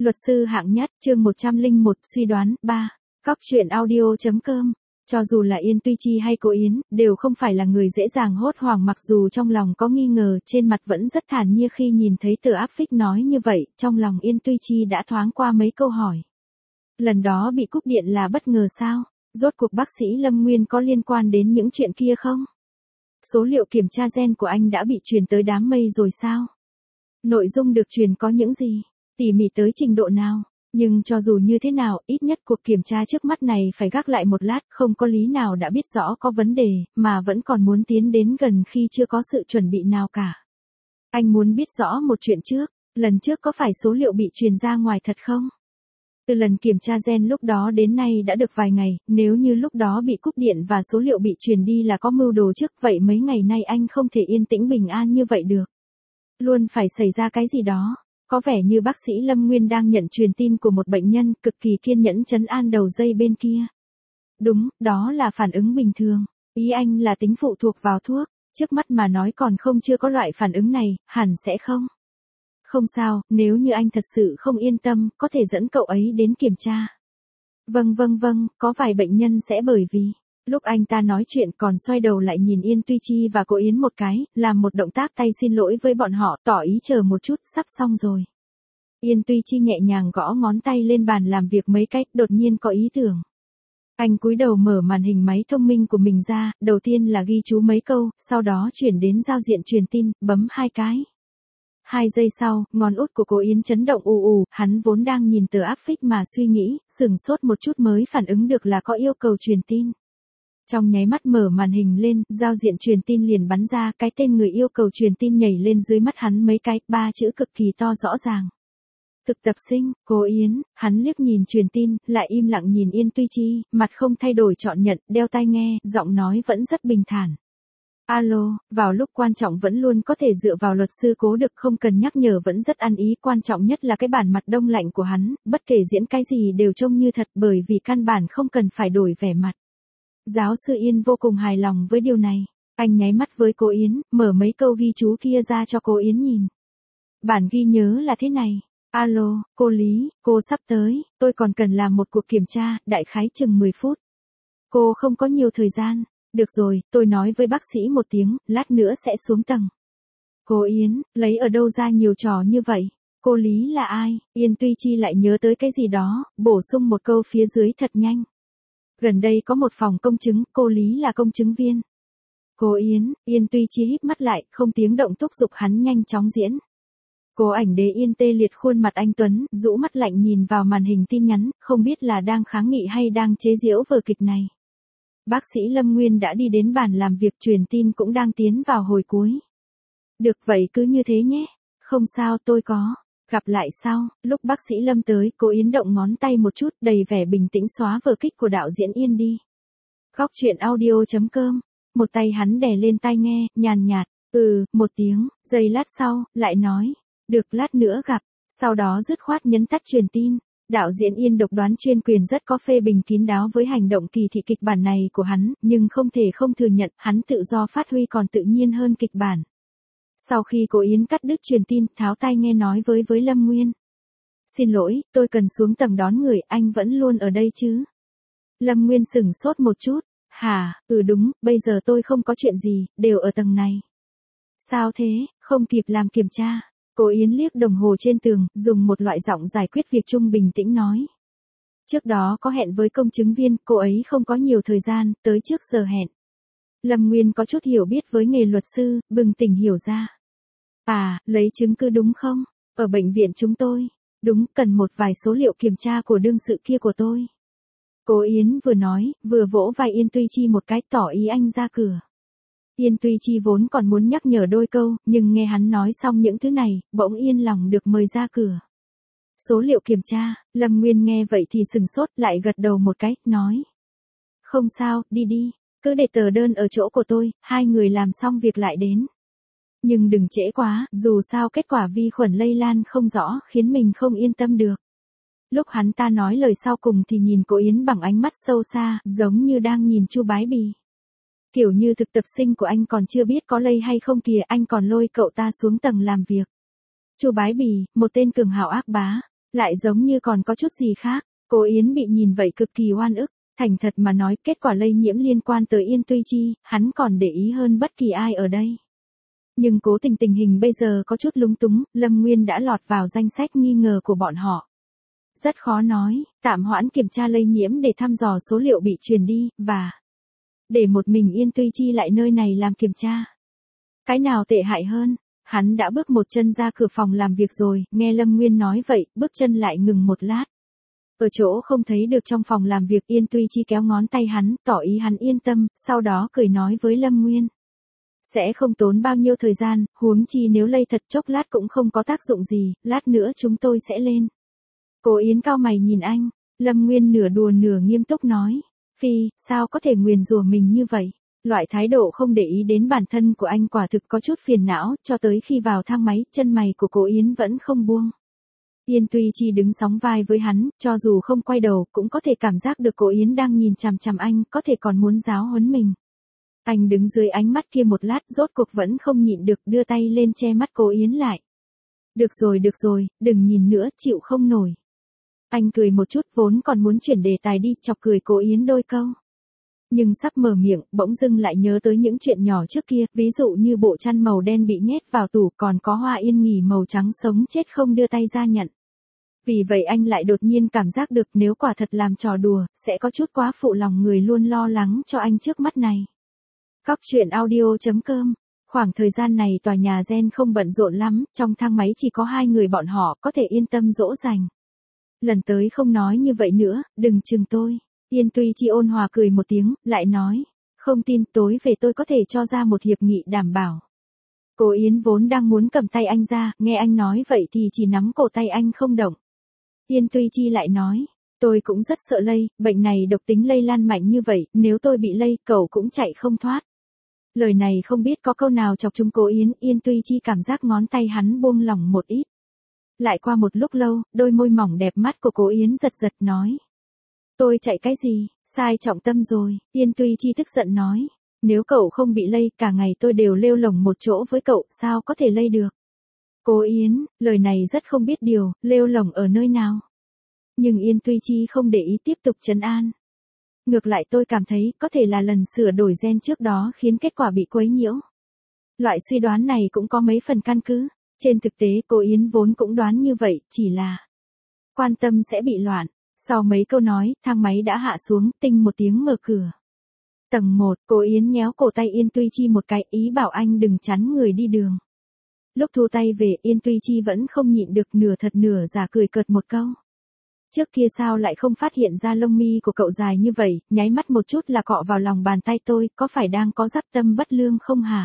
Luật sư hạng nhất, chương 101, suy đoán, 3. Góc truyện audio.com. Cho dù là Yên Tuy Chi hay Cô Yến, đều không phải là người dễ dàng hốt hoảng, mặc dù trong lòng có nghi ngờ, trên mặt vẫn rất thản nhiên khi nhìn thấy tờ áp phích nói như vậy, trong lòng Yên Tuy Chi đã thoáng qua mấy câu hỏi. Lần đó bị cúp điện là bất ngờ sao? Rốt cuộc bác sĩ Lâm Nguyên có liên quan đến những chuyện kia không? Số liệu kiểm tra gen của anh đã bị truyền tới đám mây rồi sao? Nội dung được truyền có những gì? Tỉ mỉ tới trình độ nào? Nhưng cho dù như thế nào, ít nhất cuộc kiểm tra trước mắt này phải gác lại một lát, không có lý nào đã biết rõ có vấn đề, mà vẫn còn muốn tiến đến gần khi chưa có sự chuẩn bị nào cả. Anh muốn biết rõ một chuyện trước, lần trước có phải số liệu bị truyền ra ngoài thật không? Từ lần kiểm tra gen lúc đó đến nay đã được vài ngày, nếu như lúc đó bị cúp điện và số liệu bị truyền đi là có mưu đồ trước, vậy mấy ngày nay anh không thể yên tĩnh bình an như vậy được. Luôn phải xảy ra cái gì đó. Có vẻ như bác sĩ Lâm Nguyên đang nhận truyền tin của một bệnh nhân, cực kỳ kiên nhẫn trấn an đầu dây bên kia. Đúng, đó là phản ứng bình thường. Ý anh là tính phụ thuộc vào thuốc, trước mắt mà nói còn chưa có loại phản ứng này, hẳn sẽ không. Không sao, nếu như anh thật sự không yên tâm, có thể dẫn cậu ấy đến kiểm tra. Vâng, có vài bệnh nhân sẽ bởi vì... Lúc anh ta nói chuyện còn xoay đầu lại nhìn Yên Tuy Chi và Cô Yến một cái, làm một động tác tay xin lỗi với bọn họ, tỏ ý chờ một chút, sắp xong rồi. Yên Tuy Chi nhẹ nhàng gõ ngón tay lên bàn làm việc mấy cách, đột nhiên có ý tưởng. Anh cúi đầu mở màn hình máy thông minh của mình ra, đầu tiên là ghi chú mấy câu, sau đó chuyển đến giao diện truyền tin, bấm 2 cái. 2 giây sau, ngón út của Cô Yến chấn động ù, hắn vốn đang nhìn tờ áp phích mà suy nghĩ, sửng sốt một chút mới phản ứng được là có yêu cầu truyền tin. Trong nháy mắt mở màn hình lên, giao diện truyền tin liền bắn ra, cái tên người yêu cầu truyền tin nhảy lên dưới mắt hắn mấy cái, 3 chữ cực kỳ to rõ ràng. Thực tập sinh, Cô Yến, hắn liếc nhìn truyền tin, lại im lặng nhìn Yên Tuy Chi, mặt không thay đổi chọn nhận, đeo tai nghe, giọng nói vẫn rất bình thản. Alo, vào lúc quan trọng vẫn luôn có thể dựa vào luật sư Cố được, không cần nhắc nhở vẫn rất ăn ý, quan trọng nhất là cái bản mặt đông lạnh của hắn, bất kể diễn cái gì đều trông như thật, bởi vì căn bản không cần phải đổi vẻ mặt. Giáo sư Yên vô cùng hài lòng với điều này, anh nháy mắt với Cô Yến, mở mấy câu ghi chú kia ra cho Cô Yến nhìn. Bản ghi nhớ là thế này, alo, cô Lý, cô sắp tới, tôi còn cần làm một cuộc kiểm tra, đại khái chừng 10 phút. Cô không có nhiều thời gian, được rồi, tôi nói với bác sĩ một tiếng, lát nữa sẽ xuống tầng. Cô Yến, lấy ở đâu ra nhiều trò như vậy? Cô Lý là ai? Yên Tuy Chi lại nhớ tới cái gì đó, bổ sung một câu phía dưới thật nhanh. Gần đây có một phòng công chứng, cô Lý là công chứng viên. Cô Yến, Yên Tuy Chi híp mắt lại, không tiếng động thúc giục hắn nhanh chóng diễn. Cô ảnh đế Yên tê liệt khuôn mặt anh Tuấn, rũ mắt lạnh nhìn vào màn hình tin nhắn, không biết là đang kháng nghị hay đang chế giễu vở kịch này. Bác sĩ Lâm Nguyên đã đi đến bàn làm việc, truyền tin cũng đang tiến vào hồi cuối. Được vậy cứ như thế nhé. Không sao, tôi có. Gặp lại sau, lúc bác sĩ Lâm tới, Cô Yến động ngón tay một chút, đầy vẻ bình tĩnh xóa vở kịch của đạo diễn Yên đi. Góc truyện audio.com. Một tay hắn đè lên tai nghe, nhàn nhạt, một tiếng, giây lát sau, lại nói, được lát nữa gặp, sau đó dứt khoát nhấn tắt truyền tin. Đạo diễn Yên độc đoán chuyên quyền rất có phê bình kín đáo với hành động kỳ thị kịch bản này của hắn, nhưng không thể không thừa nhận, hắn tự do phát huy còn tự nhiên hơn kịch bản. Sau khi Cô Yến cắt đứt truyền tin, tháo tai nghe nói với Lâm Nguyên. Xin lỗi, tôi cần xuống tầng đón người, anh vẫn luôn ở đây chứ? Lâm Nguyên sửng sốt một chút. Hả, đúng, bây giờ tôi không có chuyện gì, đều ở tầng này. Sao thế, không kịp làm kiểm tra? Cô Yến liếc đồng hồ trên tường, dùng một loại giọng giải quyết việc chung bình tĩnh nói. Trước đó có hẹn với công chứng viên, cô ấy không có nhiều thời gian, tới trước giờ hẹn. Lâm Nguyên có chút hiểu biết với nghề luật sư, bừng tỉnh hiểu ra. À, lấy chứng cứ đúng không? Ở bệnh viện chúng tôi. Đúng, cần một vài số liệu kiểm tra của đương sự kia của tôi. Cô Yến vừa nói, vừa vỗ vai Yên Tuy Chi một cái, tỏ ý anh ra cửa. Yên Tuy Chi vốn còn muốn nhắc nhở đôi câu, nhưng nghe hắn nói xong những thứ này, bỗng yên lòng được mời ra cửa. Số liệu kiểm tra, Lâm Nguyên nghe vậy thì sừng sốt, lại gật đầu một cái, nói. Không sao, đi, cứ để tờ đơn ở chỗ của tôi, 2 người làm xong việc lại đến. Nhưng đừng trễ quá, dù sao kết quả vi khuẩn lây lan không rõ, khiến mình không yên tâm được. Lúc hắn ta nói lời sau cùng thì nhìn Cô Yến bằng ánh mắt sâu xa, giống như đang nhìn Chu Bái Bì. Kiểu như thực tập sinh của anh còn chưa biết có lây hay không kìa, anh còn lôi cậu ta xuống tầng làm việc. Chu Bái Bì, một tên cường hào ác bá. Lại giống như còn có chút gì khác, cô Yến bị nhìn vậy cực kỳ oan ức, thành thật mà nói kết quả lây nhiễm liên quan tới Yên Tuy Chi, hắn còn để ý hơn bất kỳ ai ở đây. Nhưng cố tình tình hình bây giờ có chút lúng túng, Lâm Nguyên đã lọt vào danh sách nghi ngờ của bọn họ. Rất khó nói, tạm hoãn kiểm tra lây nhiễm để thăm dò số liệu bị truyền đi, và để một mình Yên Tuy Chi lại nơi này làm kiểm tra. Cái nào tệ hại hơn? Hắn đã bước một chân ra cửa phòng làm việc rồi, nghe Lâm Nguyên nói vậy, bước chân lại ngừng một lát. Ở chỗ không thấy được trong phòng làm việc Yên Tuy Chi kéo ngón tay hắn, tỏ ý hắn yên tâm, sau đó cười nói với Lâm Nguyên. Sẽ không tốn bao nhiêu thời gian, huống chi nếu lây thật chốc lát cũng không có tác dụng gì, lát nữa chúng tôi sẽ lên. Cố Yến cao mày nhìn anh, Lâm Nguyên nửa đùa nửa nghiêm túc nói. Phi, sao có thể nguyền rủa mình như vậy? Loại thái độ không để ý đến bản thân của anh quả thực có chút phiền não, cho tới khi vào thang máy, chân mày của Cố Yến vẫn không buông. Yên Tuy Chi đứng sóng vai với hắn, cho dù không quay đầu, cũng có thể cảm giác được Cố Yến đang nhìn chằm chằm anh, có thể còn muốn giáo huấn mình. Anh đứng dưới ánh mắt kia một lát, rốt cuộc vẫn không nhịn được, đưa tay lên che mắt Cố Yến lại. Được rồi, đừng nhìn nữa, chịu không nổi. Anh cười một chút, vốn còn muốn chuyển đề tài đi, chọc cười Cố Yến đôi câu. Nhưng sắp mở miệng, bỗng dưng lại nhớ tới những chuyện nhỏ trước kia, ví dụ như bộ chăn màu đen bị nhét vào tủ, còn có Hoa Yên Nghỉ màu trắng sống chết không đưa tay ra nhận. Vì vậy anh lại đột nhiên cảm giác được nếu quả thật làm trò đùa, sẽ có chút quá phụ lòng người luôn lo lắng cho anh trước mắt này. Góc truyện audio.com. Khoảng thời gian này tòa nhà Gen không bận rộn lắm, trong thang máy chỉ có 2 người bọn họ có thể yên tâm dỗ dành. Lần tới không nói như vậy nữa, đừng chừng tôi. Yên Tuy Chi ôn hòa cười một tiếng, lại nói. Không tin tối về tôi có thể cho ra một hiệp nghị đảm bảo. Cố Yến vốn đang muốn cầm tay anh ra, nghe anh nói vậy thì chỉ nắm cổ tay anh không động. Yên Tuy Chi lại nói. Tôi cũng rất sợ lây, bệnh này độc tính lây lan mạnh như vậy, nếu tôi bị lây, cậu cũng chạy không thoát. Lời này không biết có câu nào chọc trúng Cố Yến, Yên Tuy Chi cảm giác ngón tay hắn buông lỏng một ít. Lại qua một lúc lâu, đôi môi mỏng đẹp mắt của Cố Yến giật giật nói. Tôi chạy cái gì, sai trọng tâm rồi, Yên Tuy Chi tức giận nói. Nếu cậu không bị lây, cả ngày tôi đều lêu lổng một chỗ với cậu, sao có thể lây được? Cố Yến, lời này rất không biết điều, lêu lổng ở nơi nào? Nhưng Yên Tuy Chi không để ý tiếp tục trấn an. Ngược lại tôi cảm thấy có thể là lần sửa đổi gen trước đó khiến kết quả bị quấy nhiễu. Loại suy đoán này cũng có mấy phần căn cứ. Trên thực tế cô Yến vốn cũng đoán như vậy, chỉ là quan tâm sẽ bị loạn. Sau mấy câu nói, thang máy đã hạ xuống, tinh một tiếng mở cửa. Tầng 1, cô Yến nhéo cổ tay Yên Tuy Chi một cái, ý bảo anh đừng chắn người đi đường. Lúc thu tay về, Yên Tuy Chi vẫn không nhịn được, nửa thật nửa giả cười cợt một câu. Trước kia sao lại không phát hiện ra lông mi của cậu dài như vậy, nháy mắt một chút là cọ vào lòng bàn tay tôi, có phải đang có dắp tâm bất lương không hả?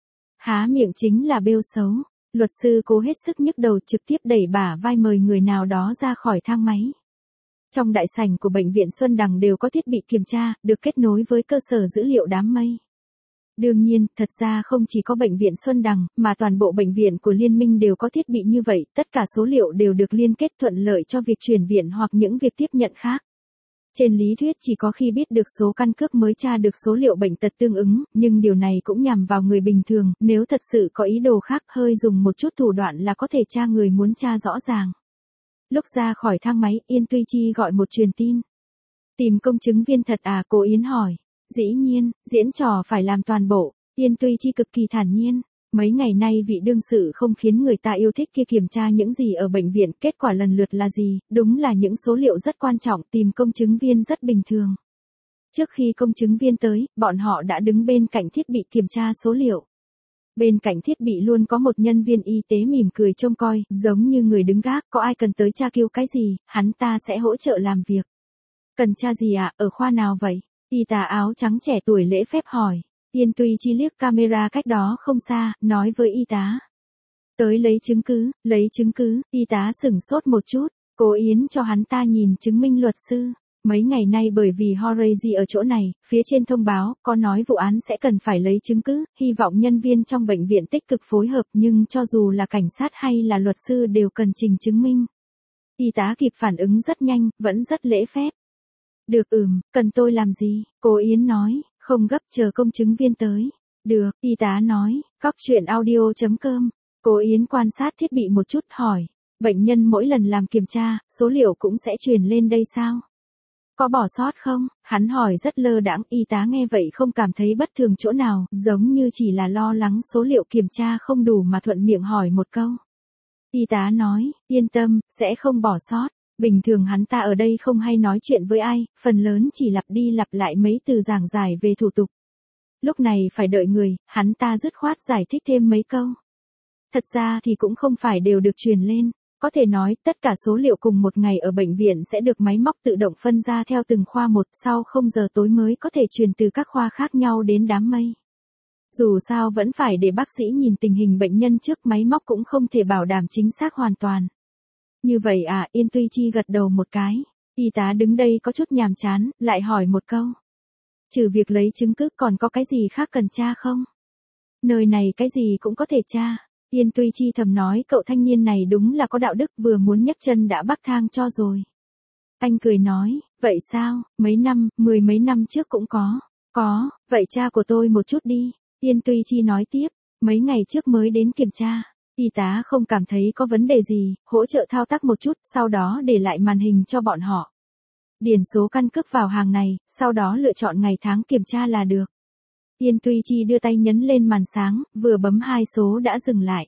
Há miệng chính là bêu xấu. Luật sư cố hết sức nhức đầu, trực tiếp đẩy bả vai mời người nào đó ra khỏi thang máy. Trong đại sảnh của bệnh viện Xuân Đằng đều có thiết bị kiểm tra, được kết nối với cơ sở dữ liệu đám mây. Đương nhiên, thật ra không chỉ có bệnh viện Xuân Đằng, mà toàn bộ bệnh viện của Liên minh đều có thiết bị như vậy, tất cả số liệu đều được liên kết thuận lợi cho việc chuyển viện hoặc những việc tiếp nhận khác. Trên lý thuyết chỉ có khi biết được số căn cước mới tra được số liệu bệnh tật tương ứng, nhưng điều này cũng nhằm vào người bình thường, nếu thật sự có ý đồ khác hơi dùng một chút thủ đoạn là có thể tra người muốn tra rõ ràng. Lúc ra khỏi thang máy, Yên Tuy Chi gọi một truyền tin. Tìm công chứng viên thật à, cô Yến hỏi. Dĩ nhiên, diễn trò phải làm toàn bộ. Yên Tuy Chi cực kỳ thản nhiên. Mấy ngày nay vị đương sự không khiến người ta yêu thích kia kiểm tra những gì ở bệnh viện, kết quả lần lượt là gì, đúng là những số liệu rất quan trọng, tìm công chứng viên rất bình thường. Trước khi công chứng viên tới, bọn họ đã đứng bên cạnh thiết bị kiểm tra số liệu. Bên cạnh thiết bị luôn có một nhân viên y tế mỉm cười trông coi, giống như người đứng gác, có ai cần tới tra cứu cái gì, hắn ta sẽ hỗ trợ làm việc. Cần tra gì ạ, ở khoa nào vậy? Y tá áo trắng trẻ tuổi lễ phép hỏi. Yên Tuy Chi liếc camera cách đó không xa, nói với y tá. Tới lấy chứng cứ, y tá sửng sốt một chút, Cố Yến cho hắn ta nhìn chứng minh luật sư. Mấy ngày nay bởi vì Horace ở chỗ này, phía trên thông báo, có nói vụ án sẽ cần phải lấy chứng cứ, hy vọng nhân viên trong bệnh viện tích cực phối hợp, nhưng cho dù là cảnh sát hay là luật sư đều cần trình chứng minh. Y tá kịp phản ứng rất nhanh, vẫn rất lễ phép. Được cần tôi làm gì? Cố Yến nói, không gấp, chờ công chứng viên tới. Được, y tá nói, góc truyện audio.com. Cố Yến quan sát thiết bị một chút hỏi. Bệnh nhân mỗi lần làm kiểm tra, số liệu cũng sẽ truyền lên đây sao? Có bỏ sót không? Hắn hỏi rất lơ đãng, y tá nghe vậy không cảm thấy bất thường chỗ nào, giống như chỉ là lo lắng số liệu kiểm tra không đủ mà thuận miệng hỏi một câu. Y tá nói, yên tâm, sẽ không bỏ sót. Bình thường hắn ta ở đây không hay nói chuyện với ai, phần lớn chỉ lặp đi lặp lại mấy từ giảng giải về thủ tục. Lúc này phải đợi người, hắn ta dứt khoát giải thích thêm mấy câu. Thật ra thì cũng không phải đều được truyền lên. Có thể nói, tất cả số liệu cùng một ngày ở bệnh viện sẽ được máy móc tự động phân ra theo từng khoa một, sau 0 giờ tối mới có thể truyền từ các khoa khác nhau đến đám mây. Dù sao vẫn phải để bác sĩ nhìn tình hình bệnh nhân trước, máy móc cũng không thể bảo đảm chính xác hoàn toàn. Như vậy à, Yên Tuy Chi gật đầu một cái. Y tá đứng đây có chút nhàm chán, lại hỏi một câu. Trừ việc lấy chứng cứ còn có cái gì khác cần tra không? Nơi này cái gì cũng có thể tra. Yên Tuy Chi thầm nói cậu thanh niên này đúng là có đạo đức, vừa muốn nhấc chân đã bắc thang cho rồi. Anh cười nói, vậy sao, mấy năm, 10 mấy năm trước cũng có. Có, vậy cha của tôi một chút đi. Yên Tuy Chi nói tiếp, mấy ngày trước mới đến kiểm tra. Y tá không cảm thấy có vấn đề gì, hỗ trợ thao tác một chút, sau đó để lại màn hình cho bọn họ. Điền số căn cước vào hàng này, sau đó lựa chọn ngày tháng kiểm tra là được. Yên Tuy Chi đưa tay nhấn lên màn sáng, vừa bấm 2 số đã dừng lại.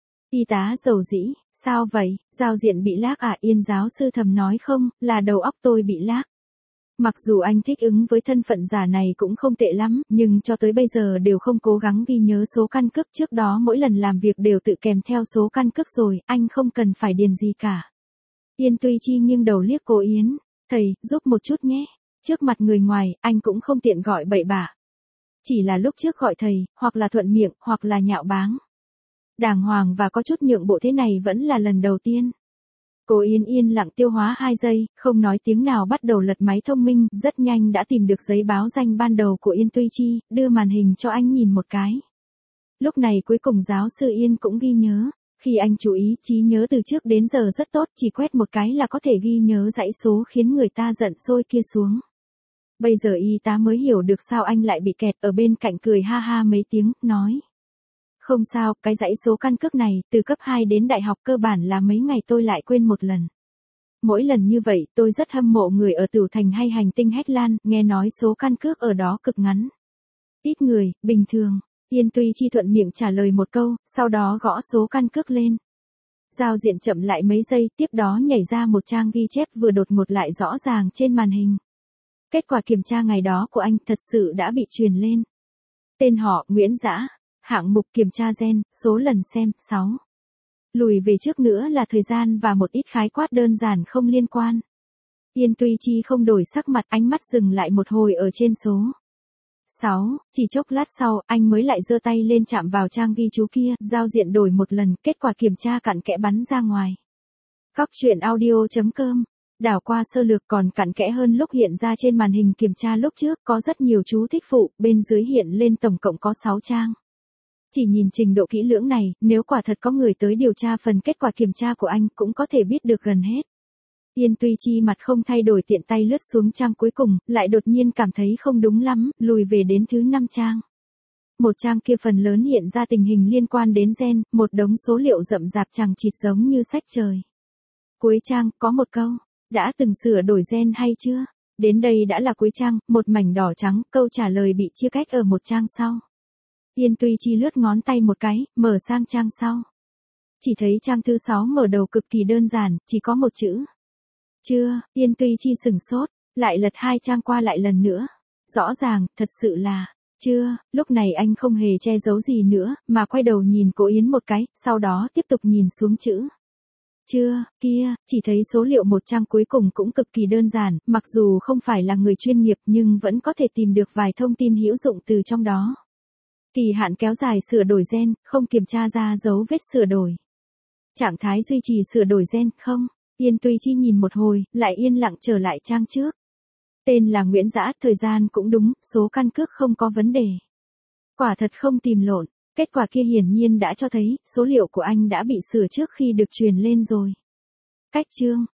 Y tá dầu dĩ, sao vậy, giao diện bị lag à? Yên giáo sư thầm nói không, là đầu óc tôi bị lag. Mặc dù anh thích ứng với thân phận giả này cũng không tệ lắm, nhưng cho tới bây giờ đều không cố gắng ghi nhớ số căn cước, trước đó mỗi lần làm việc đều tự kèm theo số căn cước rồi, anh không cần phải điền gì cả. Yên Tuy Chi nghiêng đầu liếc cô Yến, thầy, giúp một chút nhé. Trước mặt người ngoài, anh cũng không tiện gọi bậy bạ. Chỉ là lúc trước gọi thầy, hoặc là thuận miệng, hoặc là nhạo báng. Đàng hoàng và có chút nhượng bộ thế này vẫn là lần đầu tiên. Cô Yến yên lặng tiêu hóa 2 giây, không nói tiếng nào bắt đầu lật máy thông minh, rất nhanh đã tìm được giấy báo danh ban đầu của Yên Tuy Chi, đưa màn hình cho anh nhìn một cái. Lúc này cuối cùng giáo sư Yên cũng ghi nhớ, khi anh chú ý trí nhớ từ trước đến giờ rất tốt, chỉ quét một cái là có thể ghi nhớ dãy số khiến người ta giận sôi kia xuống. Bây giờ y tá mới hiểu được sao anh lại bị kẹt, ở bên cạnh cười ha ha mấy tiếng, nói. Không sao, cái dãy số căn cước này, từ cấp 2 đến đại học cơ bản là mấy ngày tôi lại quên một lần. Mỗi lần như vậy, tôi rất hâm mộ người ở Tửu Thành hay hành tinh Hét Lan, nghe nói số căn cước ở đó cực ngắn. Ít người, bình thường. Yên Tuy Chi thuận miệng trả lời một câu, sau đó gõ số căn cước lên. Giao diện chậm lại mấy giây, tiếp đó nhảy ra một trang ghi chép vừa đột ngột lại rõ ràng trên màn hình. Kết quả kiểm tra ngày đó của anh thật sự đã bị truyền lên. Tên họ, Nguyễn Dã. Hạng mục kiểm tra gen, số lần xem, 6. Lùi về trước nữa là thời gian và một ít khái quát đơn giản không liên quan. Yên Tuy Chi không đổi sắc mặt, ánh mắt dừng lại một hồi ở trên số 6, chỉ chốc lát sau, anh mới lại giơ tay lên chạm vào trang ghi chú kia, giao diện đổi một lần, kết quả kiểm tra cặn kẽ bắn ra ngoài. Góc truyện audio.com, đảo qua sơ lược còn cặn kẽ hơn lúc hiện ra trên màn hình kiểm tra lúc trước, có rất nhiều chú thích phụ, bên dưới hiện lên tổng cộng có 6 trang. Chỉ nhìn trình độ kỹ lưỡng này, nếu quả thật có người tới điều tra phần kết quả kiểm tra của anh cũng có thể biết được gần hết. Yên Tuy Chi mặt không thay đổi tiện tay lướt xuống trang cuối cùng, lại đột nhiên cảm thấy không đúng lắm, lùi về đến thứ 5 trang. Một trang kia phần lớn hiện ra tình hình liên quan đến gen, một đống số liệu rậm rạp chằng chịt giống như sách trời. Cuối trang, có một câu, đã từng sửa đổi gen hay chưa? Đến đây đã là cuối trang, một mảnh đỏ trắng, câu trả lời bị chia cách ở một trang sau. Yên Tuy Chi lướt ngón tay một cái, mở sang trang sau. Chỉ thấy trang thứ 6 mở đầu cực kỳ đơn giản, chỉ có một chữ. Chưa, Yên Tuy Chi sửng sốt, lại lật 2 trang qua lại lần nữa. Rõ ràng, thật sự là, chưa, lúc này anh không hề che giấu gì nữa, mà quay đầu nhìn cô Yến một cái, sau đó tiếp tục nhìn xuống chữ. Chưa, kia, chỉ thấy số liệu một trang cuối cùng cũng cực kỳ đơn giản, mặc dù không phải là người chuyên nghiệp nhưng vẫn có thể tìm được vài thông tin hữu dụng từ trong đó. Kỳ hạn kéo dài sửa đổi gen, không kiểm tra ra dấu vết sửa đổi. Trạng thái duy trì sửa đổi gen, không. Yên Tuy Chi nhìn một hồi, lại yên lặng trở lại trang trước. Tên là Nguyễn Dã, thời gian cũng đúng, số căn cước không có vấn đề. Quả thật không tìm lộn, kết quả kia hiển nhiên đã cho thấy, số liệu của anh đã bị sửa trước khi được truyền lên rồi. Cách chương,